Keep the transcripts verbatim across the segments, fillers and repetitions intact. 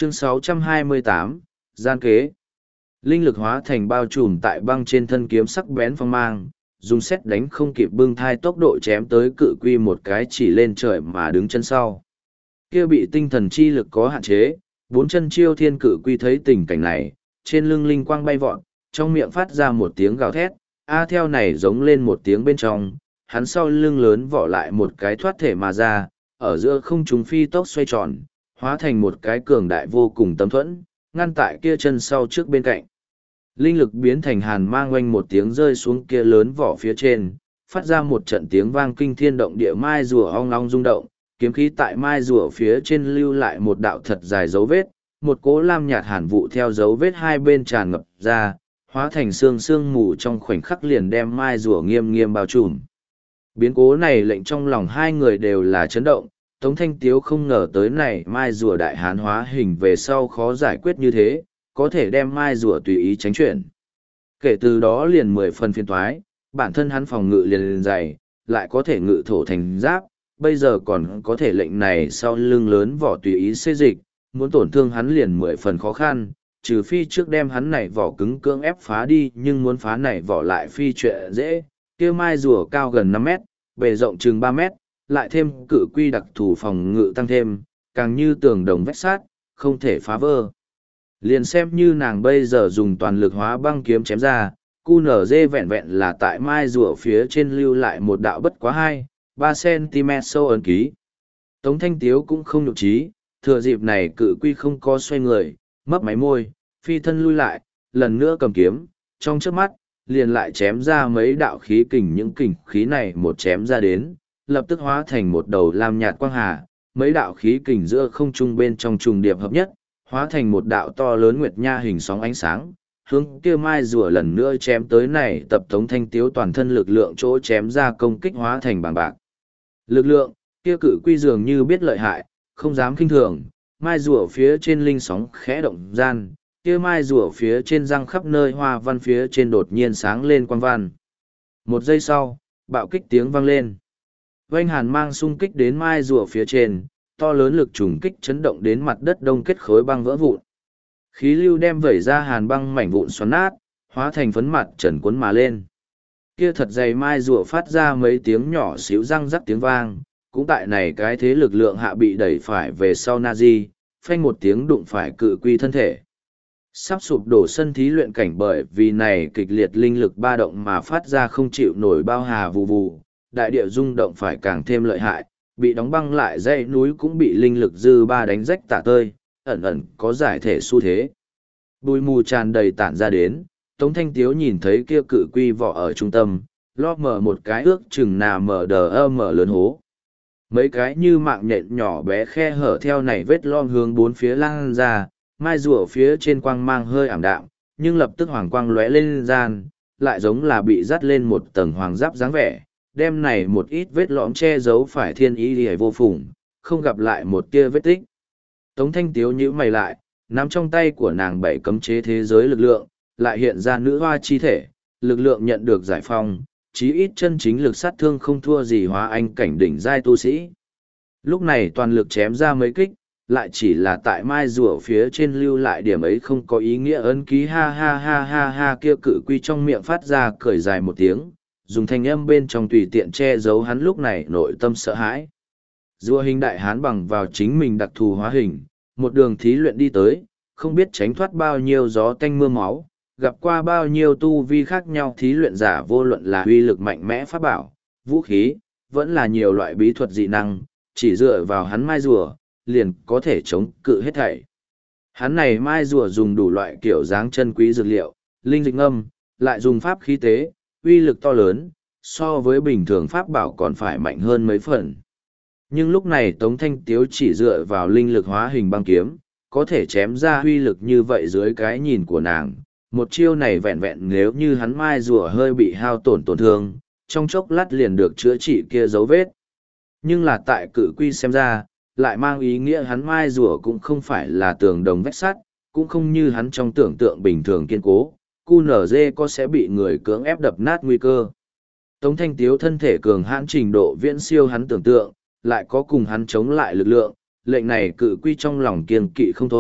Chương sáu trăm hai mươi tám, Gian kế. Linh lực hóa thành bao trùm tại băng trên thân kiếm sắc bén phong mang, dùng xét đánh không kịp bưng thai tốc độ chém tới cự quy một cái chỉ lên trời mà đứng chân sau. Kia bị tinh thần chi lực có hạn chế, bốn chân chiêu thiên cự quy thấy tình cảnh này, trên lưng linh quang bay vọt, trong miệng phát ra một tiếng gào thét, a theo này giống lên một tiếng bên trong, hắn sau lưng lớn vỏ lại một cái thoát thể mà ra, ở giữa không trung phi tốc xoay tròn, hóa thành một cái cường đại vô cùng tấm thuẫn, ngăn tại kia chân sau trước bên cạnh. Linh lực biến thành hàn mang oanh một tiếng rơi xuống kia lớn vỏ phía trên, phát ra một trận tiếng vang kinh thiên động địa, mai rùa ong long rung động, kiếm khí tại mai rùa phía trên lưu lại một đạo thật dài dấu vết, một cỗ lam nhạt hàn vụ theo dấu vết hai bên tràn ngập ra, hóa thành sương sương mù trong khoảnh khắc liền đem mai rùa nghiêm nghiêm bao trùm. Biến cố này lệnh trong lòng hai người đều là chấn động, Tống Thanh Tiếu không ngờ tới này mai rùa đại hán hóa hình về sau khó giải quyết như thế, có thể đem mai rùa tùy ý tránh chuyển. Kể từ đó liền mười phần phiên thoái, bản thân hắn phòng ngự liền liền dày, lại có thể ngự thổ thành giáp, bây giờ còn có thể lệnh này sau lưng lớn vỏ tùy ý xê dịch, muốn tổn thương hắn liền mười phần khó khăn, trừ phi trước đem hắn này vỏ cứng cưỡng ép phá đi, nhưng muốn phá này vỏ lại phi chuyện dễ. Kia mai rùa cao gần năm mét, bề rộng chừng ba mét, lại thêm cự quy đặc thù phòng ngự tăng thêm, càng như tường đồng vách sát, không thể phá vỡ. Liền xem như nàng bây giờ dùng toàn lực hóa băng kiếm chém ra, cu nở dê vẹn vẹn là tại mai rùa phía trên lưu lại một đạo bất quá hai, ba cm sâu ấn ký. Tống Thanh Tiếu cũng không nhục trí, thừa dịp này cự quy không có xoay người, mấp máy môi, phi thân lui lại, lần nữa cầm kiếm, trong trước mắt, liền lại chém ra mấy đạo khí kình, những kình khí này một chém ra đến, lập tức hóa thành một đầu lam nhạt quang hà, mấy đạo khí kình giữa không trung bên trong trùng điệp hợp nhất, hóa thành một đạo to lớn nguyệt nha hình sóng ánh sáng, hướng kia mai rùa lần nữa chém tới này tập Tống Thanh Tiếu toàn thân lực lượng chỗ chém ra công kích hóa thành bàng bạc. Lực lượng, kia cự quy dường như biết lợi hại, không dám kinh thường, mai rùa phía trên linh sóng khẽ động gian, kia mai rùa phía trên răng khắp nơi hoa văn phía trên đột nhiên sáng lên quang văn. Một giây sau, bạo kích tiếng vang lên. Oanh hàn mang xung kích đến mai rùa phía trên, to lớn lực trùng kích chấn động đến mặt đất đông kết khối băng vỡ vụn. Khí lưu đem vẩy ra hàn băng mảnh vụn xoắn nát, hóa thành phấn mặt trần cuốn mà lên. Kia thật dày mai rùa phát ra mấy tiếng nhỏ xíu răng rắc tiếng vang, cũng tại này cái thế lực lượng hạ bị đẩy phải về sau Nazi, phanh một tiếng đụng phải cự quy thân thể. Sắp sụp đổ sân thí luyện cảnh bởi vì này kịch liệt linh lực ba động mà phát ra không chịu nổi bao hà vù vù, đại địa rung động phải càng thêm lợi hại, bị đóng băng lại dãy núi cũng bị linh lực dư ba đánh rách tả tơi, ẩn ẩn có giải thể xu thế. Bùi mù tràn đầy tản ra đến, Tống Thanh Tiếu nhìn thấy kia cự quy vỏ ở trung tâm, lo mở một cái ước chừng nà mở đờ ơ mở lớn hố. Mấy cái như mạng nhện nhỏ bé khe hở theo này vết lom hướng bốn phía lan ra, mai rùa phía trên quang mang hơi ảm đạm, nhưng lập tức hoàng quang lóe lên gian, lại giống là bị dắt lên một tầng hoàng giáp dáng vẻ, đem này một ít vết lõm che giấu phải thiên ý đi vô phùng, không gặp lại một tia vết tích. Tống Thanh Tiếu nhíu mày lại, nắm trong tay của nàng bảy cấm chế thế giới lực lượng, lại hiện ra nữ hoa chi thể, lực lượng nhận được giải phong, chí ít chân chính lực sát thương không thua gì hóa anh cảnh đỉnh giai tu sĩ. Lúc này toàn lực chém ra mấy kích, lại chỉ là tại mai rùa phía trên lưu lại điểm ấy không có ý nghĩa ấn ký, ha ha ha ha ha kia cự quy trong miệng phát ra cười dài một tiếng, dùng thanh âm bên trong tùy tiện che giấu hắn lúc này nội tâm sợ hãi. Rùa hình đại hán bằng vào chính mình đặc thù hóa hình, một đường thí luyện đi tới, không biết tránh thoát bao nhiêu gió tanh mưa máu, gặp qua bao nhiêu tu vi khác nhau thí luyện giả, vô luận là uy lực mạnh mẽ pháp bảo, vũ khí, vẫn là nhiều loại bí thuật dị năng, chỉ dựa vào hắn mai rùa, liền có thể chống cự hết thảy. Hắn này mai rùa dùng đủ loại kiểu dáng chân quý dược liệu, linh dịch ngâm, lại dùng pháp khí tế, uy lực to lớn, so với bình thường pháp bảo còn phải mạnh hơn mấy phần. Nhưng lúc này Tống Thanh Tiếu chỉ dựa vào linh lực hóa hình băng kiếm, có thể chém ra uy lực như vậy dưới cái nhìn của nàng. Một chiêu này vẹn vẹn nếu như hắn mai rùa hơi bị hao tổn tổn thương, trong chốc lát liền được chữa trị kia dấu vết. Nhưng là tại cự quy xem ra, lại mang ý nghĩa hắn mai rùa cũng không phải là tường đồng vách sắt, cũng không như hắn trong tưởng tượng bình thường kiên cố, cu nở dê có sẽ bị người cưỡng ép đập nát nguy cơ. Tống Thanh Tiếu thân thể cường hãn trình độ viễn siêu hắn tưởng tượng, lại có cùng hắn chống lại lực lượng, lệnh này cự quy trong lòng kiên kỵ không thôi,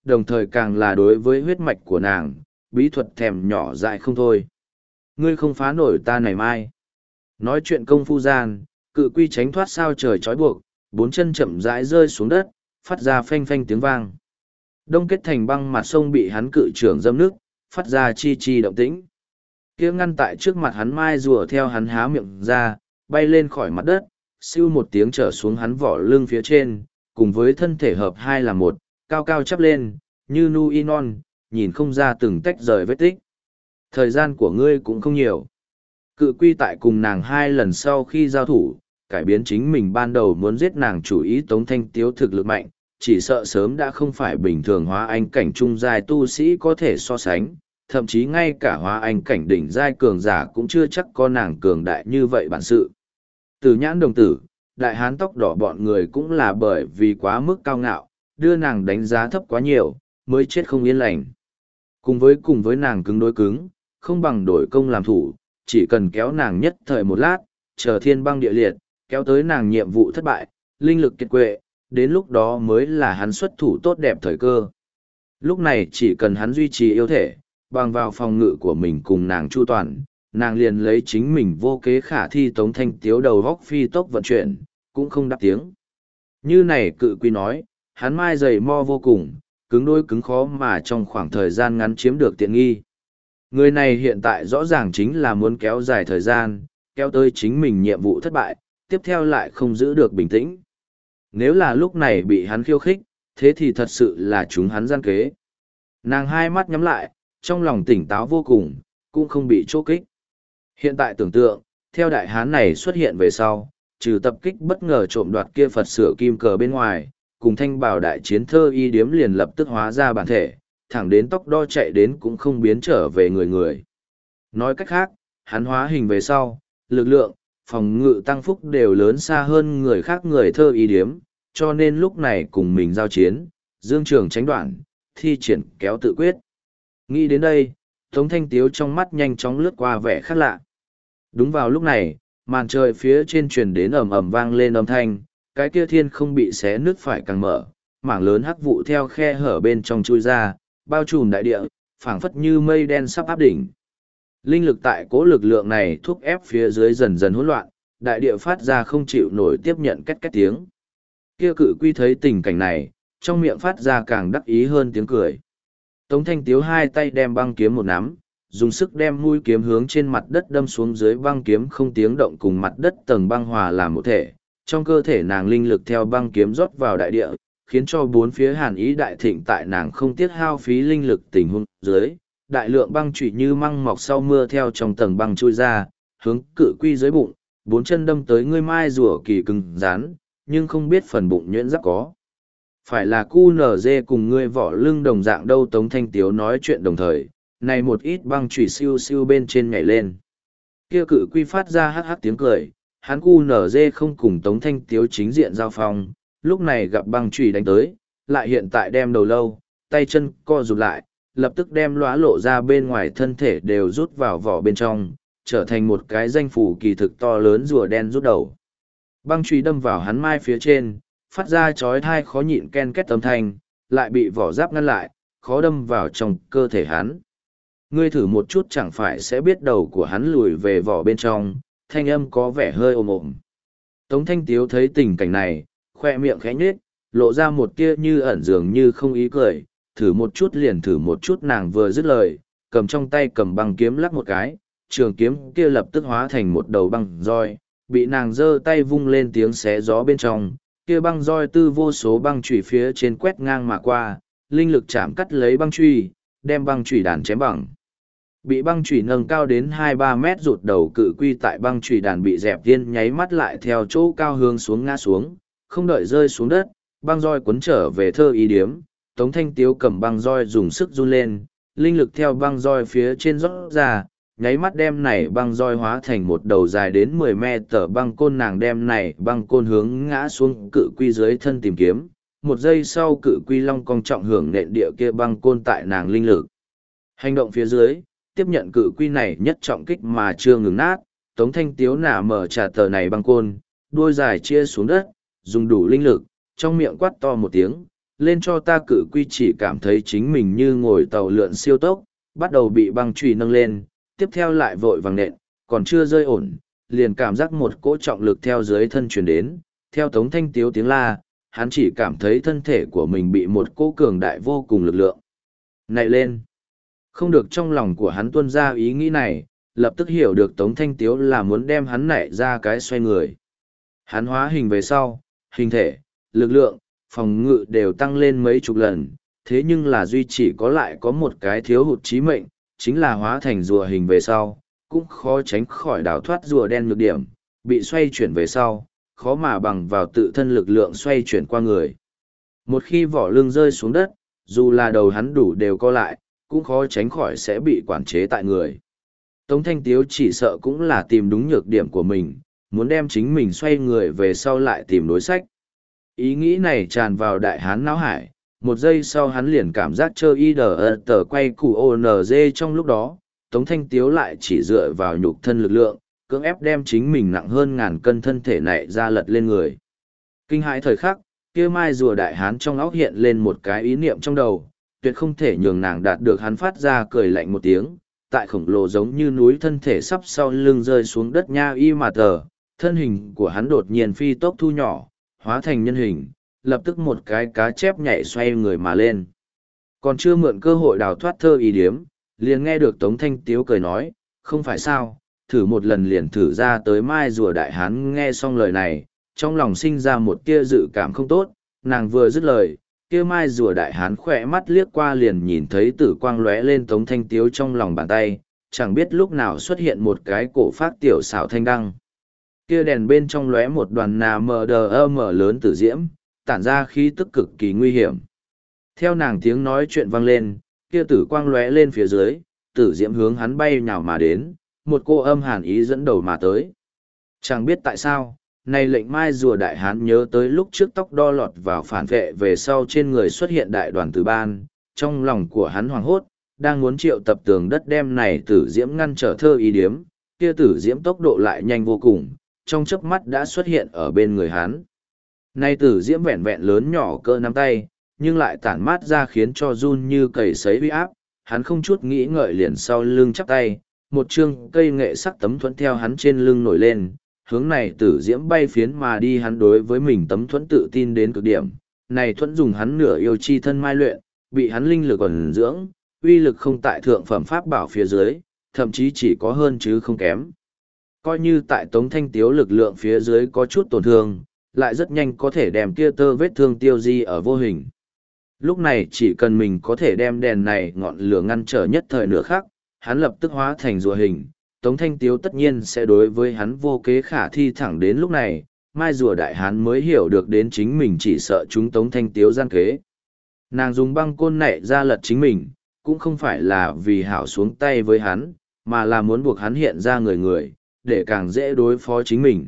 đồng thời càng là đối với huyết mạch của nàng, bí thuật thèm nhỏ dại không thôi. Ngươi không phá nổi ta này mai. Nói chuyện công phu gian, cự quy tránh thoát sao trời trói buộc, bốn chân chậm rãi rơi xuống đất, phát ra phanh phanh tiếng vang. Đông kết thành băng mặt sông bị hắn cự trưởng dâm nước, phát ra chi chi động tĩnh. Kia ngăn tại trước mặt hắn mai rùa theo hắn há miệng ra, bay lên khỏi mặt đất, siêu một tiếng trở xuống hắn vỏ lưng phía trên, cùng với thân thể hợp hai là một, cao cao chắp lên, như nu y non, nhìn không ra từng tách rời vết tích. Thời gian của ngươi cũng không nhiều. Cự quy tại cùng nàng hai lần sau khi giao thủ, cải biến chính mình ban đầu muốn giết nàng chủ ý Tống Thanh Tiếu thực lực mạnh, chỉ sợ sớm đã không phải bình thường hóa anh cảnh trung giai tu sĩ có thể so sánh, thậm chí ngay cả hóa anh cảnh đỉnh giai cường giả cũng chưa chắc có nàng cường đại như vậy bản sự. Từ nhãn đồng tử, đại hán tóc đỏ bọn người cũng là bởi vì quá mức cao ngạo, đưa nàng đánh giá thấp quá nhiều, mới chết không yên lành. Cùng với cùng với nàng cứng đối cứng, không bằng đổi công làm thủ, chỉ cần kéo nàng nhất thời một lát, chờ thiên băng địa liệt, kéo tới nàng nhiệm vụ thất bại, linh lực kiệt quệ, đến lúc đó mới là hắn xuất thủ tốt đẹp thời cơ. Lúc này chỉ cần hắn duy trì yêu thể, bằng vào phòng ngự của mình cùng nàng chu toàn, nàng liền lấy chính mình vô kế khả thi Tống Thanh Tiếu đầu góc phi tốc vận chuyển, cũng không đáp tiếng. Như này cự quy nói, hắn mai dày mo vô cùng, cứng đôi cứng khó mà trong khoảng thời gian ngắn chiếm được tiện nghi. Người này hiện tại rõ ràng chính là muốn kéo dài thời gian, kéo tới chính mình nhiệm vụ thất bại, tiếp theo lại không giữ được bình tĩnh. Nếu là lúc này bị hắn khiêu khích, thế thì thật sự là chúng hắn gian kế. Nàng hai mắt nhắm lại, trong lòng tỉnh táo vô cùng, cũng không bị chô kích. Hiện tại tưởng tượng, theo đại hán này xuất hiện về sau, trừ tập kích bất ngờ trộm đoạt kia Phật sửa kim cờ bên ngoài, cùng thanh bảo đại chiến thơ y điếm liền lập tức hóa ra bản thể, thẳng đến tóc đo chạy đến cũng không biến trở về người người. Nói cách khác, hắn hóa hình về sau, lực lượng, phòng ngự tăng phúc đều lớn xa hơn người khác người thơ y điếm, cho nên lúc này cùng mình giao chiến, dương trường tránh đoạn, thi triển kéo tự quyết. Nghĩ đến đây, Tống Thanh Tiếu trong mắt nhanh chóng lướt qua vẻ khác lạ. Đúng vào lúc này, màn trời phía trên truyền đến ầm ầm vang lên âm thanh, cái kia thiên không bị xé nứt phải càng mở, mảng lớn hắc vụ theo khe hở bên trong chui ra, bao trùm đại địa, phảng phất như mây đen sắp áp đỉnh. Linh lực tại cố lực lượng này thúc ép phía dưới dần dần hỗn loạn, đại địa phát ra không chịu nổi tiếp nhận két két tiếng. Kia cự quy thấy tình cảnh này, trong miệng phát ra càng đắc ý hơn tiếng cười. Tống Thanh Tiếu hai tay đem băng kiếm một nắm, dùng sức đem mũi kiếm hướng trên mặt đất đâm xuống dưới, băng kiếm không tiếng động cùng mặt đất tầng băng hòa làm một thể. Trong cơ thể nàng linh lực theo băng kiếm rót vào đại địa, khiến cho bốn phía hàn ý đại thịnh tại nàng không tiết hao phí linh lực tình huống dưới. Đại lượng băng trụy như măng mọc sau mưa theo trong tầng băng trôi ra, hướng cự quy dưới bụng, bốn chân đâm tới ngươi mai rùa kỳ cứng rắn, nhưng không biết phần bụng nhuyễn giáp có. Phải là cu nở dê cùng ngươi vỏ lưng đồng dạng đâu. Tống Thanh Tiếu nói chuyện đồng thời, này một ít băng trụy siêu siêu bên trên nhảy lên. Kia cự quy phát ra hắc hắc tiếng cười, hắn cu nở dê không cùng Tống Thanh Tiếu chính diện giao phong, lúc này gặp băng trụy đánh tới, lại hiện tại đem đầu lâu, tay chân co rụt lại, lập tức đem lóa lộ ra bên ngoài thân thể đều rút vào vỏ bên trong, trở thành một cái danh phủ kỳ thực to lớn rùa đen rút đầu. Băng trụy đâm vào hắn mai phía trên, phát ra chói tai khó nhịn ken két âm thanh, lại bị vỏ giáp ngăn lại, khó đâm vào trong cơ thể hắn. Ngươi thử một chút chẳng phải sẽ biết đầu của hắn lùi về vỏ bên trong, thanh âm có vẻ hơi ồm ồm. Tống Thanh Tiếu thấy tình cảnh này, khoe miệng khẽ nhếch, lộ ra một tia như ẩn dường như không ý cười, thử một chút liền thử một chút. Nàng vừa dứt lời, cầm trong tay cầm băng kiếm lắc một cái, trường kiếm kia lập tức hóa thành một đầu băng roi, bị nàng giơ tay vung lên tiếng xé gió bên trong, kia băng roi tư vô số băng chùy phía trên quét ngang mà qua, linh lực chạm cắt lấy băng chùy, đem băng chùy đàn chém bằng. Bị băng chùy nâng cao đến hai ba mét rụt đầu cự quy tại băng chùy đàn bị dẹp tiên nháy mắt lại theo chỗ cao hướng xuống ngã xuống, không đợi rơi xuống đất, băng roi cuốn trở về thơ y điếm. Tống Thanh Tiếu cầm băng roi dùng sức run lên, linh lực theo băng roi phía trên rót ra, nháy mắt đem này băng roi hóa thành một đầu dài đến mười mét tờ băng côn. Nàng đem này băng côn hướng ngã xuống cự quy dưới thân tìm kiếm, một giây sau cự quy long cong trọng hưởng nện địa kia băng côn tại nàng linh lực hành động phía dưới, tiếp nhận cự quy này nhất trọng kích mà chưa ngừng nát. Tống Thanh Tiếu nả mở trả tờ này băng côn, đuôi dài chia xuống đất, dùng đủ linh lực, trong miệng quát to một tiếng, lên cho ta cự quy chỉ cảm thấy chính mình như ngồi tàu lượn siêu tốc, bắt đầu bị băng chùy nâng lên, tiếp theo lại vội vàng nện, còn chưa rơi ổn, liền cảm giác một cỗ trọng lực theo dưới thân truyền đến, theo Tống Thanh Tiếu tiếng la, hắn chỉ cảm thấy thân thể của mình bị một cỗ cường đại vô cùng lực lượng nảy lên. Không được, trong lòng của hắn tuôn ra ý nghĩ này, lập tức hiểu được Tống Thanh Tiếu là muốn đem hắn nảy ra cái xoay người. Hắn hóa hình về sau, hình thể, lực lượng, phòng ngự đều tăng lên mấy chục lần, thế nhưng là duy chỉ có lại có một cái thiếu hụt chí mệnh, chính là hóa thành rùa hình về sau, cũng khó tránh khỏi đào thoát rùa đen nhược điểm, bị xoay chuyển về sau, khó mà bằng vào tự thân lực lượng xoay chuyển qua người. Một khi vỏ lưng rơi xuống đất, dù là đầu hắn đủ đều co lại, cũng khó tránh khỏi sẽ bị quản chế tại người. Tống Thanh Tiếu chỉ sợ cũng là tìm đúng nhược điểm của mình, muốn đem chính mình xoay người về sau lại tìm đối sách. Ý nghĩ này tràn vào đại hán não hải, một giây sau hắn liền cảm giác chơi y đờ tờ quay củ ô nờ dê. Trong lúc đó, Tống Thanh Tiếu lại chỉ dựa vào nhục thân lực lượng, cưỡng ép đem chính mình nặng hơn ngàn cân thân thể này ra lật lên người. Kinh hãi thời khắc, kia mai rùa đại hán trong óc hiện lên một cái ý niệm trong đầu, tuyệt không thể nhường nàng đạt được. Hắn phát ra cười lạnh một tiếng, tại khổng lồ giống như núi thân thể sắp sau lưng rơi xuống đất nha y mà tờ, thân hình của hắn đột nhiên phi tốc thu nhỏ, hóa thành nhân hình, lập tức một cái cá chép nhảy xoay người mà lên. Còn chưa mượn cơ hội đào thoát thơ ý điếm, liền nghe được Tống Thanh Tiếu cười nói, không phải sao, thử một lần liền thử ra tới mai rùa đại hán. Nghe xong lời này, trong lòng sinh ra một tia dự cảm không tốt, nàng vừa dứt lời, kia mai rùa đại hán khỏe mắt liếc qua liền nhìn thấy tử quang lóe lên Tống Thanh Tiếu trong lòng bàn tay, chẳng biết lúc nào xuất hiện một cái cổ phát tiểu xảo thanh đăng. Kia đèn bên trong lóe một đoàn nà mờ đờ ơ mở lớn tử diễm, tản ra khí tức cực kỳ nguy hiểm. Theo nàng tiếng nói chuyện vang lên, kia tử quang lóe lên phía dưới, tử diễm hướng hắn bay nhào mà đến, một cô âm hàn ý dẫn đầu mà tới. Chẳng biết tại sao, này lệnh mai rùa đại hán nhớ tới lúc trước tóc đo lọt vào phản vệ về sau trên người xuất hiện đại đoàn tử ban, trong lòng của hắn hoảng hốt, đang muốn triệu tập tường đất đem này tử diễm ngăn trở thơ ý điếm, kia tử diễm tốc độ lại nhanh vô cùng, trong chớp mắt đã xuất hiện ở bên người hắn. Này tử diễm vẹn vẹn lớn nhỏ cỡ nắm tay, nhưng lại tản mát ra khiến cho run như cầy sấy uy áp, hắn không chút nghĩ ngợi liền sau lưng chắp tay, một chương cây nghệ sắc tấm thuẫn theo hắn trên lưng nổi lên, hướng này tử diễm bay phiến mà đi. Hắn đối với mình tấm thuẫn tự tin đến cực điểm, này thuẫn dùng hắn nửa yêu chi thân mai luyện, bị hắn linh lực ẩn dưỡng, uy lực không tại thượng phẩm pháp bảo phía dưới, thậm chí chỉ có hơn chứ không kém. Coi như tại Tống Thanh Tiếu lực lượng phía dưới có chút tổn thương, lại rất nhanh có thể đem kia tơ vết thương tiêu di ở vô hình. Lúc này chỉ cần mình có thể đem đèn này ngọn lửa ngăn trở nhất thời nửa khắc, hắn lập tức hóa thành rùa hình, Tống Thanh Tiếu tất nhiên sẽ đối với hắn vô kế khả thi. Thẳng đến lúc này, mai rùa đại hán mới hiểu được đến chính mình chỉ sợ chúng Tống Thanh Tiếu gian kế. Nàng dùng băng côn nảy ra lật chính mình, cũng không phải là vì hảo xuống tay với hắn, mà là muốn buộc hắn hiện ra người người, để càng dễ đối phó chính mình.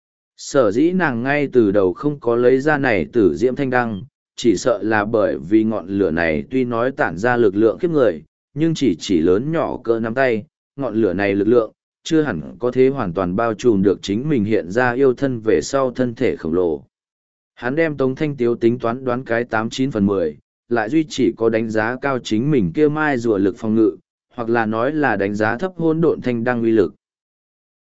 Sở dĩ nàng ngay từ đầu không có lấy ra này tử diễm thanh đăng, chỉ sợ là bởi vì ngọn lửa này tuy nói tản ra lực lượng khiếp người, nhưng chỉ chỉ lớn nhỏ cỡ nắm tay, ngọn lửa này lực lượng, chưa hẳn có thể hoàn toàn bao trùm được chính mình hiện ra yêu thân về sau thân thể khổng lồ. Hắn đem Tống Thanh Tiếu tính toán đoán cái tám chín phần mười, lại duy chỉ có đánh giá cao chính mình kia mai rùa lực phòng ngự, hoặc là nói là đánh giá thấp hỗn độn thanh đăng uy lực.